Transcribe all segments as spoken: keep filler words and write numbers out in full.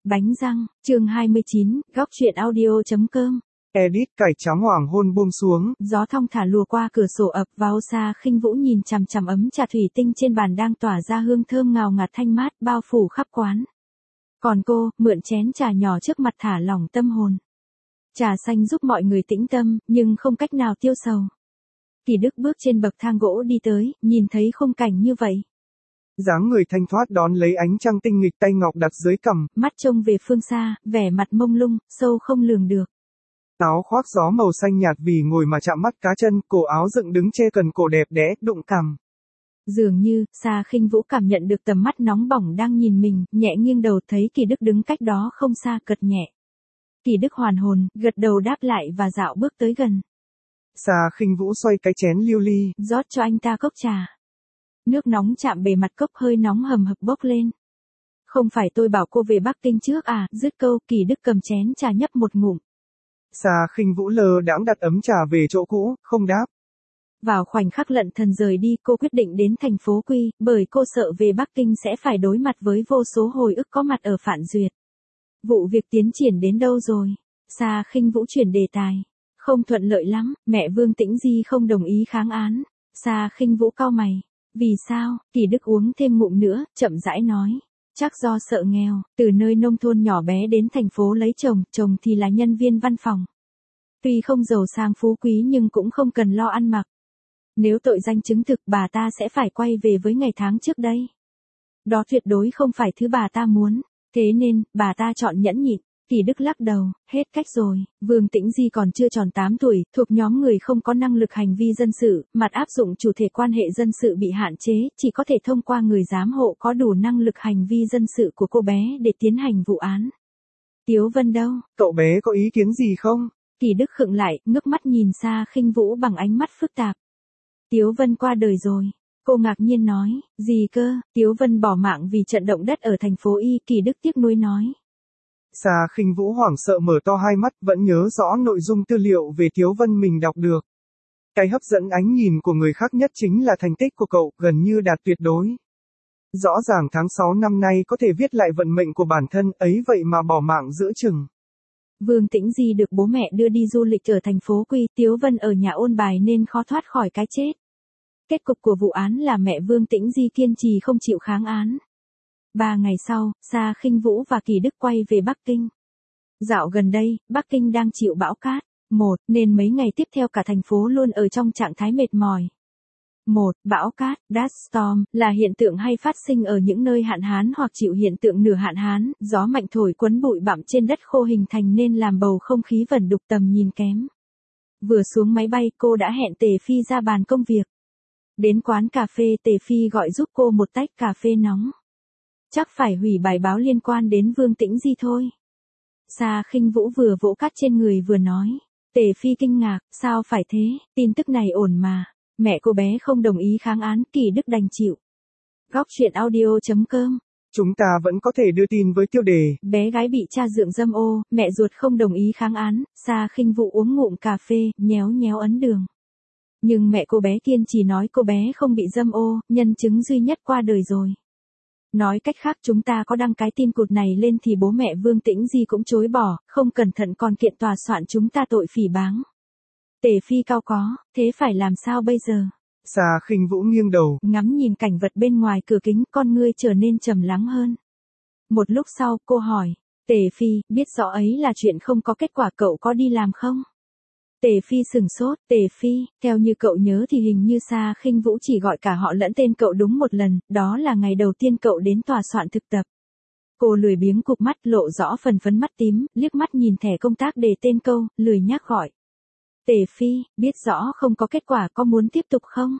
Bánh răng, chương hai mươi chín, góc truyện audio.com. Edit cải trắng hoàng hôn buông xuống. Gió thong thả lùa qua cửa sổ ập vào Xa Khinh Vũ nhìn chằm chằm ấm trà thủy tinh trên bàn đang tỏa ra hương thơm ngào ngạt thanh mát bao phủ khắp quán. Còn cô, mượn chén trà nhỏ trước mặt thả lỏng tâm hồn. Trà xanh giúp mọi người tĩnh tâm, nhưng không cách nào tiêu sầu. Kỳ Đức bước trên bậc thang gỗ đi tới, nhìn thấy khung cảnh như vậy. Dáng người thanh thoát đón lấy ánh trăng tinh nghịch, tay ngọc đặt dưới cằm, mắt trông về phương xa, vẻ mặt mông lung, sâu không lường được. Áo khoác gió màu xanh nhạt vì ngồi mà chạm mắt cá chân, cổ áo dựng đứng che cần cổ đẹp đẽ, đụng cằm. Dường như, Xa Khinh Vũ cảm nhận được tầm mắt nóng bỏng đang nhìn mình, nhẹ nghiêng đầu thấy Kỳ Đức đứng cách đó không xa cật nhẹ. Kỳ Đức hoàn hồn, gật đầu đáp lại và dạo bước tới gần. Xa Khinh Vũ xoay cái chén lưu ly, rót cho anh ta cốc trà. Nước nóng chạm bề mặt cốc hơi nóng hầm hập bốc lên. Không phải tôi bảo cô về Bắc Kinh trước à, dứt câu Kỳ Đức cầm chén trà nhấp một ngụm. Xa Khinh Vũ lơ đãng đặt ấm trà về chỗ cũ, không đáp. Vào khoảnh khắc lận thần rời đi, cô quyết định đến thành phố Quy, bởi cô sợ về Bắc Kinh sẽ phải đối mặt với vô số hồi ức có mặt ở Phạn Duyệt. Vụ việc tiến triển đến đâu rồi? Xa Khinh Vũ chuyển đề tài. Không thuận lợi lắm, mẹ Vương Tĩnh Di không đồng ý kháng án. Xa Khinh Vũ cau mày. Vì sao? Kỳ Đức uống thêm ngụm nữa, chậm rãi nói. Chắc do sợ nghèo, từ nơi nông thôn nhỏ bé đến thành phố lấy chồng, chồng thì là nhân viên văn phòng. Tuy không giàu sang phú quý nhưng cũng không cần lo ăn mặc. Nếu tội danh chứng thực bà ta sẽ phải quay về với ngày tháng trước đây. Đó tuyệt đối không phải thứ bà ta muốn, thế nên, bà ta chọn nhẫn nhịn. Kỳ Đức lắc đầu, hết cách rồi, Vương Tĩnh Di còn chưa tròn tám tuổi, thuộc nhóm người không có năng lực hành vi dân sự, mặt áp dụng chủ thể quan hệ dân sự bị hạn chế, chỉ có thể thông qua người giám hộ có đủ năng lực hành vi dân sự của cô bé để tiến hành vụ án. Tiếu Vân đâu? Cậu bé có ý kiến gì không? Kỳ Đức khựng lại, ngước mắt nhìn Xa Khinh Vũ bằng ánh mắt phức tạp. Tiếu Vân qua đời rồi. Cô ngạc nhiên nói, gì cơ? Tiếu Vân bỏ mạng vì trận động đất ở thành phố Y. Kỳ Đức tiếc nuối nói. Xa Khinh Vũ hoảng sợ mở to hai mắt, vẫn nhớ rõ nội dung tư liệu về Tiếu Vân mình đọc được. Cái hấp dẫn ánh nhìn của người khác nhất chính là thành tích của cậu, gần như đạt tuyệt đối. Rõ ràng tháng sáu năm nay có thể viết lại vận mệnh của bản thân, ấy vậy mà bỏ mạng giữa chừng. Vương Tĩnh Di được bố mẹ đưa đi du lịch ở thành phố Quy, Tiếu Vân ở nhà ôn bài nên khó thoát khỏi cái chết. Kết cục của vụ án là mẹ Vương Tĩnh Di kiên trì không chịu kháng án. Ba ngày sau, Xa Khinh Vũ và Kỳ Đức quay về Bắc Kinh. Dạo gần đây, Bắc Kinh đang chịu bão cát. Một, nên mấy ngày tiếp theo cả thành phố luôn ở trong trạng thái mệt mỏi. Một, bão cát, dust storm, là hiện tượng hay phát sinh ở những nơi hạn hán hoặc chịu hiện tượng nửa hạn hán, gió mạnh thổi cuốn bụi bặm trên đất khô hình thành nên làm bầu không khí vẩn đục tầm nhìn kém. Vừa xuống máy bay cô đã hẹn Tề Phi ra bàn công việc. Đến quán cà phê Tề Phi gọi giúp cô một tách cà phê nóng. Chắc phải hủy bài báo liên quan đến Vương Tĩnh Di thôi. Xa Khinh Vũ vừa vỗ cát trên người vừa nói. Tề Phi kinh ngạc, sao phải thế, tin tức này ổn mà. Mẹ cô bé không đồng ý kháng án, Kỳ Đức đành chịu. Góc truyện audio.com. Chúng ta vẫn có thể đưa tin với tiêu đề. Bé gái bị cha dượng dâm ô, mẹ ruột không đồng ý kháng án, Xa Khinh Vũ uống ngụm cà phê, nhéo nhéo ấn đường. Nhưng mẹ cô bé kiên trì nói cô bé không bị dâm ô, nhân chứng duy nhất qua đời rồi. Nói cách khác chúng ta có đăng cái tin cụt này lên thì bố mẹ Vương Tĩnh Di cũng chối bỏ, không cẩn thận còn kiện tòa soạn chúng ta tội phỉ báng. Tề Phi cao có, thế phải làm sao bây giờ? Xa Khinh Vũ nghiêng đầu, ngắm nhìn cảnh vật bên ngoài cửa kính, con ngươi trở nên trầm lắng hơn. Một lúc sau, cô hỏi, Tề Phi, biết rõ ấy là chuyện không có kết quả, cậu có đi làm không? Tề Phi sừng sốt, Tề Phi, theo như cậu nhớ thì hình như Xa Khinh Vũ chỉ gọi cả họ lẫn tên cậu đúng một lần, đó là ngày đầu tiên cậu đến tòa soạn thực tập. Cô lười biếng cụp mắt lộ rõ phần phấn mắt tím, liếc mắt nhìn thẻ công tác đề tên câu, lười nhác gọi. Tề Phi, biết rõ không có kết quả, có muốn tiếp tục không?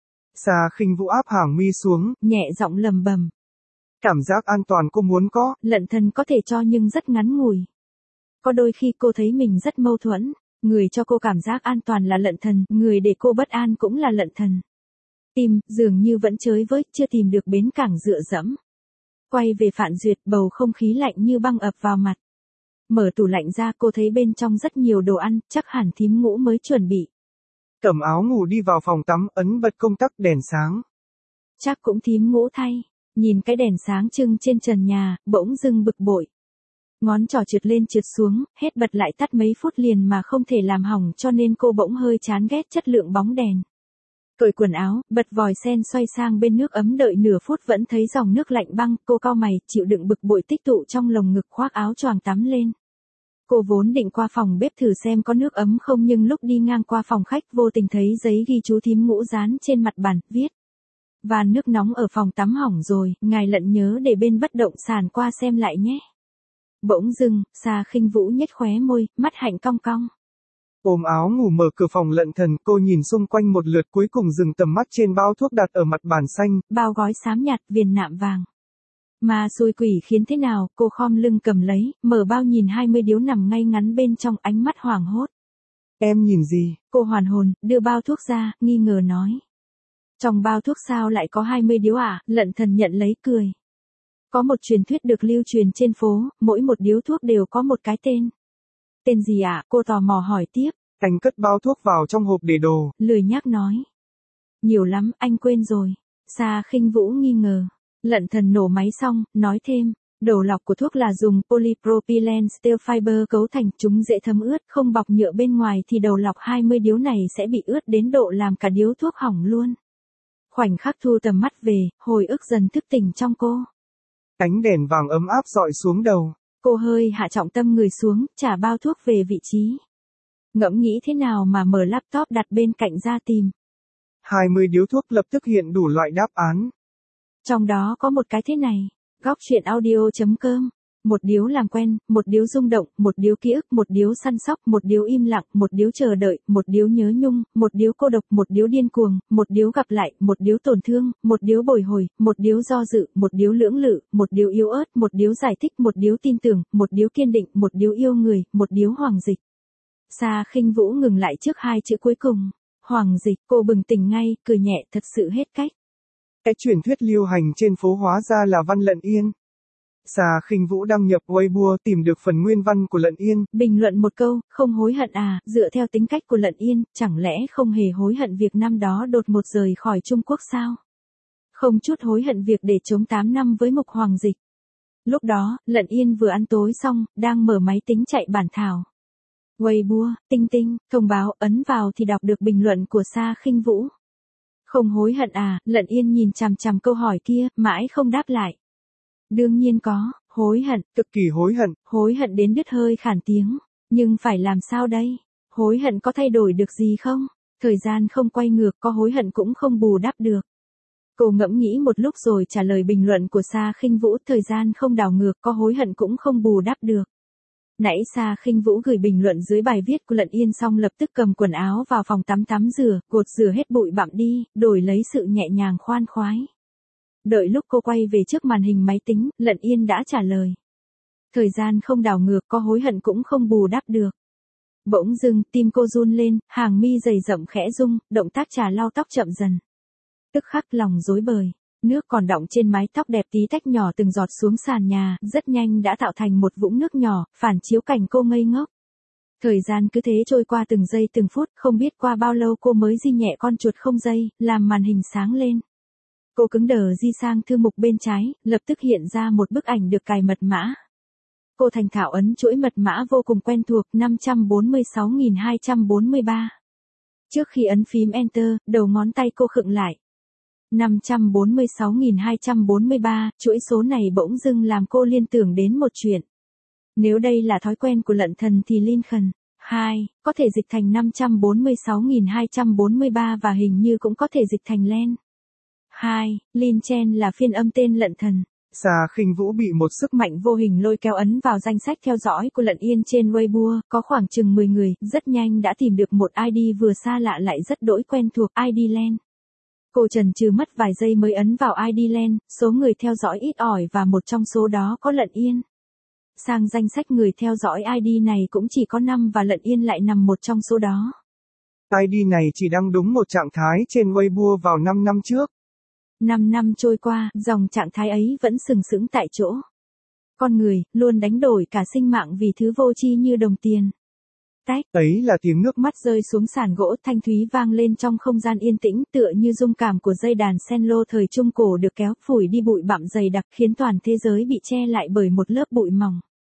Xa Khinh Vũ áp hàng mi xuống, nhẹ giọng lầm bầm. Cảm giác an toàn cô muốn có. Lận thần có thể cho nhưng rất ngắn ngủi. Có đôi khi cô thấy mình rất mâu thuẫn. Người cho cô cảm giác an toàn là lận thần, người để cô bất an cũng là lận thần. Tim, dường như vẫn chới với, chưa tìm được bến cảng dựa dẫm. Quay về Phạn Duyệt, bầu không khí lạnh như băng ập vào mặt. Mở tủ lạnh ra cô thấy bên trong rất nhiều đồ ăn, chắc hẳn thím Ngũ mới chuẩn bị. Cẩm áo ngủ đi vào phòng tắm, ấn bật công tắc đèn sáng. Chắc cũng thím Ngũ thay, nhìn cái đèn sáng trưng trên trần nhà, bỗng dưng bực bội. Ngón trỏ trượt lên trượt xuống, hết bật lại tắt mấy phút liền mà không thể làm hỏng cho nên cô bỗng hơi chán ghét chất lượng bóng đèn. Cởi quần áo, bật vòi sen xoay sang bên nước ấm đợi nửa phút vẫn thấy dòng nước lạnh băng, cô cau mày, chịu đựng bực bội tích tụ trong lồng ngực khoác áo choàng tắm lên. Cô vốn định qua phòng bếp thử xem có nước ấm không nhưng lúc đi ngang qua phòng khách vô tình thấy giấy ghi chú thím Ngũ dán trên mặt bàn, viết. Van nước nóng ở phòng tắm hỏng rồi, ngài Lận nhớ để bên bất động sản qua xem lại nhé. Bỗng dưng, Sa Khinh Vũ nhếch khóe môi, mắt hạnh cong cong. Ôm áo ngủ mở cửa phòng Lận Thần, cô nhìn xung quanh một lượt cuối cùng dừng tầm mắt trên bao thuốc đặt ở mặt bàn xanh. Bao gói xám nhạt, viền nạm vàng. Mà xui quỷ khiến thế nào, cô khom lưng cầm lấy, mở bao nhìn hai mươi điếu nằm ngay ngắn bên trong, ánh mắt hoảng hốt. Em nhìn gì? Cô hoàn hồn, đưa bao thuốc ra, nghi ngờ nói. Trong bao thuốc sao lại có hai mươi điếu à? Lận Thần nhận lấy cười. Có một truyền thuyết được lưu truyền trên phố, mỗi một điếu thuốc đều có một cái tên. Tên gì ạ? À? Cô tò mò hỏi tiếp. Anh cất bao thuốc vào trong hộp để đồ. Lười nhác nói. Nhiều lắm, anh quên rồi. Sa Khinh Vũ nghi ngờ. Lận Thần nổ máy xong, nói thêm. Đầu lọc của thuốc là dùng polypropylene steel fiber cấu thành, chúng dễ thấm ướt, không bọc nhựa bên ngoài thì đầu lọc hai mươi điếu này sẽ bị ướt đến độ làm cả điếu thuốc hỏng luôn. Khoảnh khắc thu tầm mắt về, hồi ức dần thức tỉnh trong cô. Ánh đèn vàng ấm áp dọi xuống đầu. Cô hơi hạ trọng tâm người xuống, trả bao thuốc về vị trí. Ngẫm nghĩ thế nào mà mở laptop đặt bên cạnh ra tìm. hai mươi điếu thuốc lập tức hiện đủ loại đáp án. Trong đó có một cái thế này. Góc truyện audio chấm com. Một điếu làm quen, một điếu rung động, một điếu ký ức, một điếu săn sóc, một điếu im lặng, một điếu chờ đợi, một điếu nhớ nhung, một điếu cô độc, một điếu điên cuồng, một điếu gặp lại, một điếu tổn thương, một điếu bồi hồi, một điếu do dự, một điếu lưỡng lự, một điếu yếu ớt, một điếu giải thích, một điếu tin tưởng, một điếu kiên định, một điếu yêu người, một điếu hoàng dịch. Sa Khinh Vũ ngừng lại trước hai chữ cuối cùng. Hoàng dịch, cô bừng tỉnh ngay, cười nhẹ, thật sự hết cách. Cái truyền thuyết lưu hành trên phố hóa ra là văn Lận Yên. Sa Khinh Vũ đăng nhập Weibo tìm được phần nguyên văn của Lận Yên. Bình luận một câu, không hối hận à, dựa theo tính cách của Lận Yên, chẳng lẽ không hề hối hận việc năm đó đột ngột rời khỏi Trung Quốc sao? Không chút hối hận việc để chống tám năm với Mục Hoàng Dịch. Lúc đó, Lận Yên vừa ăn tối xong, đang mở máy tính chạy bản thảo. Weibo, tinh tinh, thông báo, ấn vào thì đọc được bình luận của Sa Khinh Vũ. Không hối hận à, Lận Yên nhìn chằm chằm câu hỏi kia, mãi không đáp lại. Đương nhiên có, hối hận, cực kỳ hối hận, hối hận đến đứt hơi khản tiếng, nhưng phải làm sao đây? Hối hận có thay đổi được gì không? Thời gian không quay ngược, có hối hận cũng không bù đắp được. Cô ngẫm nghĩ một lúc rồi trả lời bình luận của Sa Khinh Vũ, thời gian không đảo ngược, có hối hận cũng không bù đắp được. Nãy Sa Khinh Vũ gửi bình luận dưới bài viết của Lận Yên xong lập tức cầm quần áo vào phòng tắm tắm rửa, gột rửa hết bụi bặm đi, đổi lấy sự nhẹ nhàng khoan khoái. Đợi lúc cô quay về trước màn hình máy tính, Lận Yên đã trả lời. Thời gian không đảo ngược, có hối hận cũng không bù đắp được. Bỗng dưng, tim cô run lên, hàng mi dày rậm khẽ rung, động tác trà lau tóc chậm dần. Tức khắc lòng rối bời, nước còn đọng trên mái tóc đẹp tí tách nhỏ từng giọt xuống sàn nhà, rất nhanh đã tạo thành một vũng nước nhỏ, phản chiếu cảnh cô ngây ngốc. Thời gian cứ thế trôi qua từng giây từng phút, không biết qua bao lâu cô mới di nhẹ con chuột không dây, làm màn hình sáng lên. Cô cứng đờ di sang thư mục bên trái, lập tức hiện ra một bức ảnh được cài mật mã. Cô thành thạo ấn chuỗi mật mã vô cùng quen thuộc năm trăm bốn mươi sáu nghìn hai trăm bốn mươi ba. Trước khi ấn phím Enter, đầu ngón tay cô khựng lại. năm trăm bốn mươi sáu nghìn hai trăm bốn mươi ba, chuỗi số này bỗng dưng làm cô liên tưởng đến một chuyện. Nếu đây là thói quen của Lận Thần thì Lincoln, hai, có thể dịch thành năm trăm bốn mươi sáu nghìn hai trăm bốn mươi ba và hình như cũng có thể dịch thành Len. hai, Lin Chen là phiên âm tên Lận Thần. Sa Khinh Vũ bị một sức mạnh vô hình lôi kéo ấn vào danh sách theo dõi của Lận Yên trên Weibo, có khoảng chừng mười người, rất nhanh đã tìm được một i đê vừa xa lạ lại rất đỗi quen thuộc, i đê Len. Cô chần chừ mất vài giây mới ấn vào i đê Len, số người theo dõi ít ỏi và một trong số đó có Lận Yên. Sang danh sách người theo dõi i đê này cũng chỉ có năm và Lận Yên lại nằm một trong số đó. i đê này chỉ đăng đúng một trạng thái trên Weibo vào năm năm trước. năm năm trôi qua, dòng trạng thái ấy vẫn sừng sững tại chỗ. Con người, luôn đánh đổi cả sinh mạng vì thứ vô tri như đồng tiền. Tách. Ấy là tiếng nước mắt rơi xuống sàn gỗ thanh thúy vang lên trong không gian yên tĩnh, tựa như rung cảm của dây đàn sen lô thời Trung Cổ được kéo phủi đi bụi bặm dày đặc khiến toàn thế giới bị che lại bởi một lớp bụi mỏng.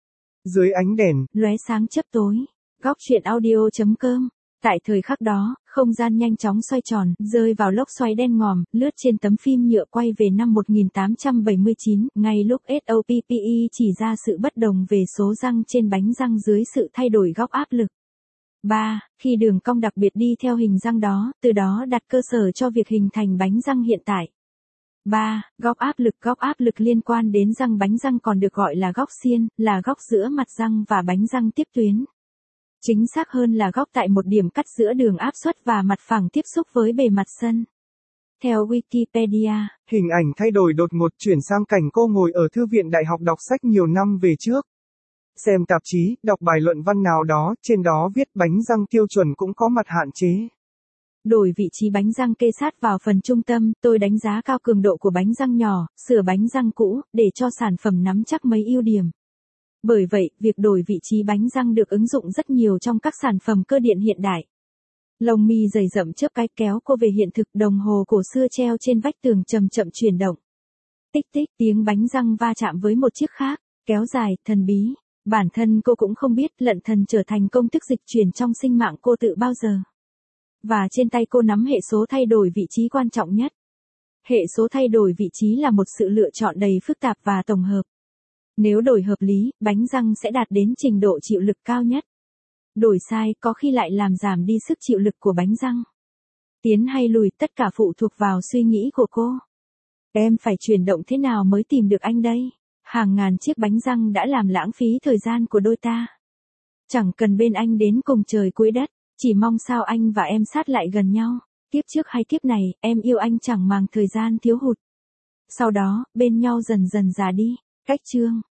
Dưới ánh đèn, lóe sáng chớp tối. Góc truyện audio chấm com. Tại thời khắc đó, không gian nhanh chóng xoay tròn, rơi vào lốc xoáy đen ngòm, lướt trên tấm phim nhựa quay về năm một nghìn tám trăm bảy mươi chín, ngay lúc SOPPE chỉ ra sự bất đồng về số răng trên bánh răng dưới sự thay đổi góc áp lực. ba. Khi đường cong đặc biệt đi theo hình răng đó, từ đó đặt cơ sở cho việc hình thành bánh răng hiện tại. ba. Góc áp lực. Góc áp lực liên quan đến răng bánh răng còn được gọi là góc xiên, là góc giữa mặt răng và bánh răng tiếp tuyến. Chính xác hơn là góc tại một điểm cắt giữa đường áp suất và mặt phẳng tiếp xúc với bề mặt sân. Theo Wikipedia, hình ảnh thay đổi đột ngột chuyển sang cảnh cô ngồi ở thư viện đại học đọc sách nhiều năm về trước. Xem tạp chí, đọc bài luận văn nào đó, trên đó viết bánh răng tiêu chuẩn cũng có mặt hạn chế. Đổi vị trí bánh răng kê sát vào phần trung tâm, tôi đánh giá cao cường độ của bánh răng nhỏ, sửa bánh răng cũ, để cho sản phẩm nắm chắc mấy ưu điểm. Bởi vậy, việc đổi vị trí bánh răng được ứng dụng rất nhiều trong các sản phẩm cơ điện hiện đại. Lông mi dày rậm chớp cái kéo cô về hiện thực, đồng hồ cổ xưa treo trên vách tường chậm chậm chuyển động. Tích tích, tiếng bánh răng va chạm với một chiếc khác, kéo dài, thần bí. Bản thân cô cũng không biết lận thần trở thành công thức dịch chuyển trong sinh mạng cô tự bao giờ. Và trên tay cô nắm hệ số thay đổi vị trí quan trọng nhất. Hệ số thay đổi vị trí là một sự lựa chọn đầy phức tạp và tổng hợp. Nếu đổi hợp lý, bánh răng sẽ đạt đến trình độ chịu lực cao nhất. Đổi sai, có khi lại làm giảm đi sức chịu lực của bánh răng. Tiến hay lùi, tất cả phụ thuộc vào suy nghĩ của cô. Em phải chuyển động thế nào mới tìm được anh đây? Hàng ngàn chiếc bánh răng đã làm lãng phí thời gian của đôi ta. Chẳng cần bên anh đến cùng trời cuối đất, chỉ mong sao anh và em sát lại gần nhau. Kiếp trước hay kiếp này, em yêu anh chẳng màng thời gian thiếu hụt. Sau đó, bên nhau dần dần già đi. Cách chương